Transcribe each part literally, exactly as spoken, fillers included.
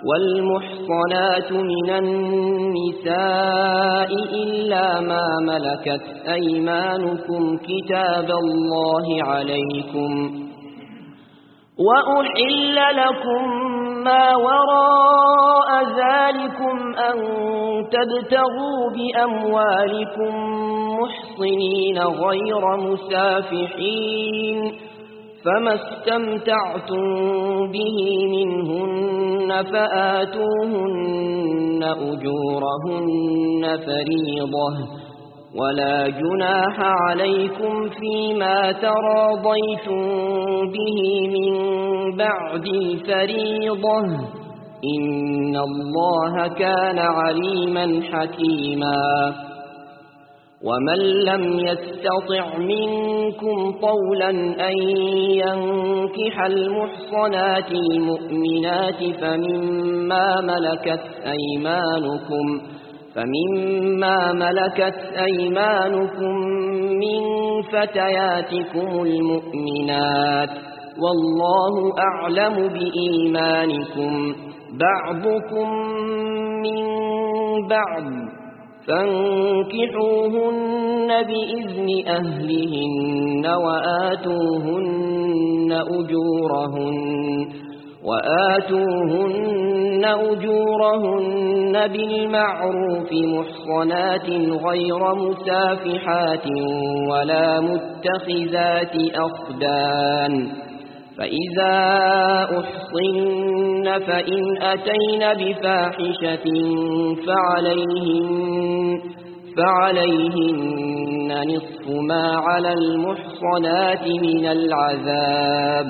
والمحصنات من النساء إلا ما ملكت أيمانكم كتاب الله عليكم وأحل لكم ما وراء ذلكم أن تبتغوا بأموالكم محصنين غير مسافحين فما استمتعتم به منهن فآتوهن أجورهن فريضة ولا جناح عليكم فيما تراضيتم به من بعد الفريضة إن الله كان عليما حكيما ومن لم يستطع منكم طولا أن ينكح المحصنات المؤمنات فمما ملكت أيمانكم فمما ملكت أيمانكم من فتياتكم المؤمنات والله أعلم بإيمانكم بعضكم من بعض فانكحوهن بإذن أهلهن وآتوهن أجورهن وآتوهن أجورهن بالمعروف محصنات غير مسافحات ولا متخذات أخدان فإذا أحصن فإن أتين بفاحشة فعليهن, فعليهن نصف ما على المحصنات من العذاب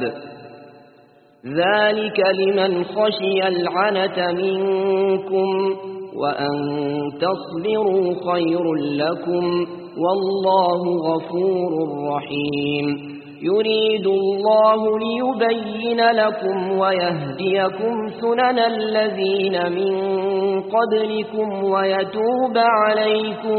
ذلك لمن خشي العنة منكم وأن تصبروا خير لكم والله غفور رحيم يريد الله ليبين لكم ويهديكم سنن الذين من قبلكم ويتوب عليكم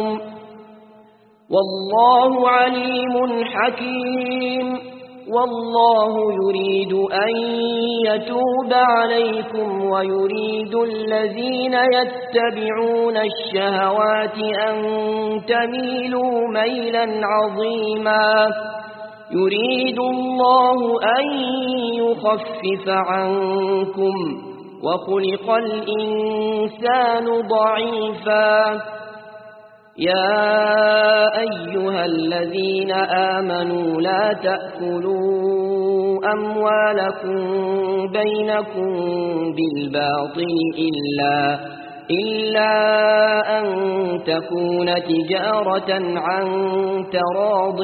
والله عليم حكيم والله يريد أن يتوب عليكم ويريد الذين يتبعون الشهوات أن تميلوا ميلا عظيما يريد الله أن يخفف عنكم وخلق الإنسان ضعيفا يا أيها الذين آمنوا لا تأكلوا أموالكم بينكم بالباطل إلا إلا أن تكون تجارة عن تراض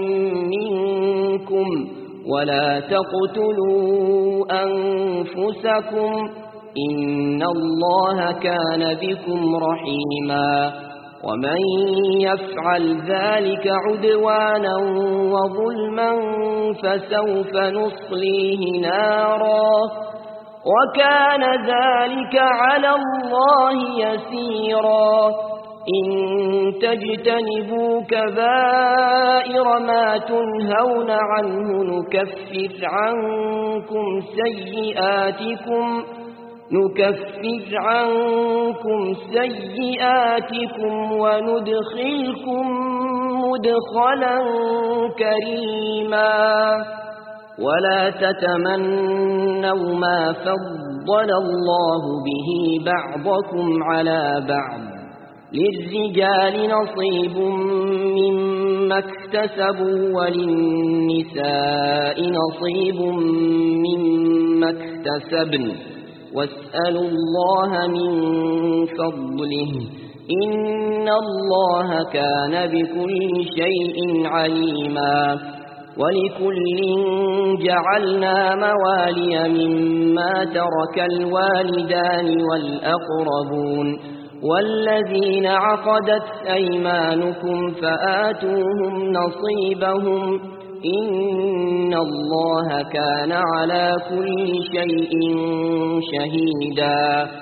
منكم ولا تقتلوا أنفسكم إن الله كان بكم رحيما ومن يفعل ذلك عدوانا وظلما فسوف نصليه نارا وكان ذلك على الله يسيرا إن تجتنبوا كبائر ما تنهون عنه نكفر عنكم سيئاتكم نكفر عنكم سيئاتكم وندخلكم مدخلا كريما ولا تتمنوا ما فضل الله به بعضكم على بعض للرجال نصيب مما اكتسبوا وللنساء نصيب مما اكتسبن واسألوا الله من فضله إن الله كان بكل شيء عليما ولكل جعلنا موالي مما ترك الوالدان والأقربون والذين عقدت أيمانكم فآتوهم نصيبهم إن الله كان على كل شيء شهيدا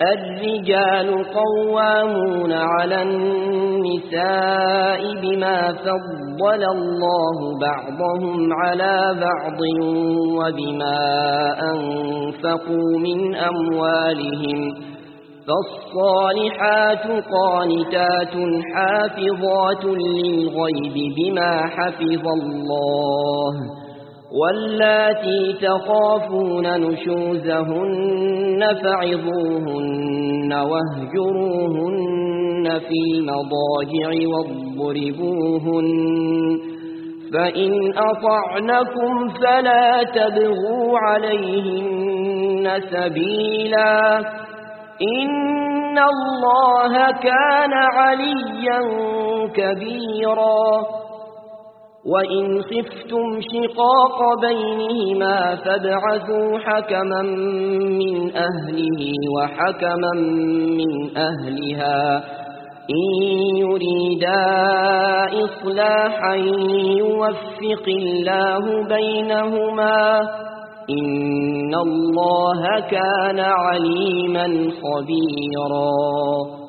الرجال قوامون على النساء بما فضل الله بعضهم على بعض وبما أنفقوا من أموالهم فالصالحات قانتات حافظات للغيب بما حفظ الله واللاتي تخافون نشوزهن فعظوهن واهجروهن في المضاجع واضربوهن فإن أطعنكم فلا تبغوا عليهن سبيلا إن الله كان عليا كبيرا وإن خفتم شقاق بينهما فابعثوا حكما من أهله وحكما من أهلها إن يريدا إصلاحا يوفق الله بينهما إن الله كان عليما خبيرا.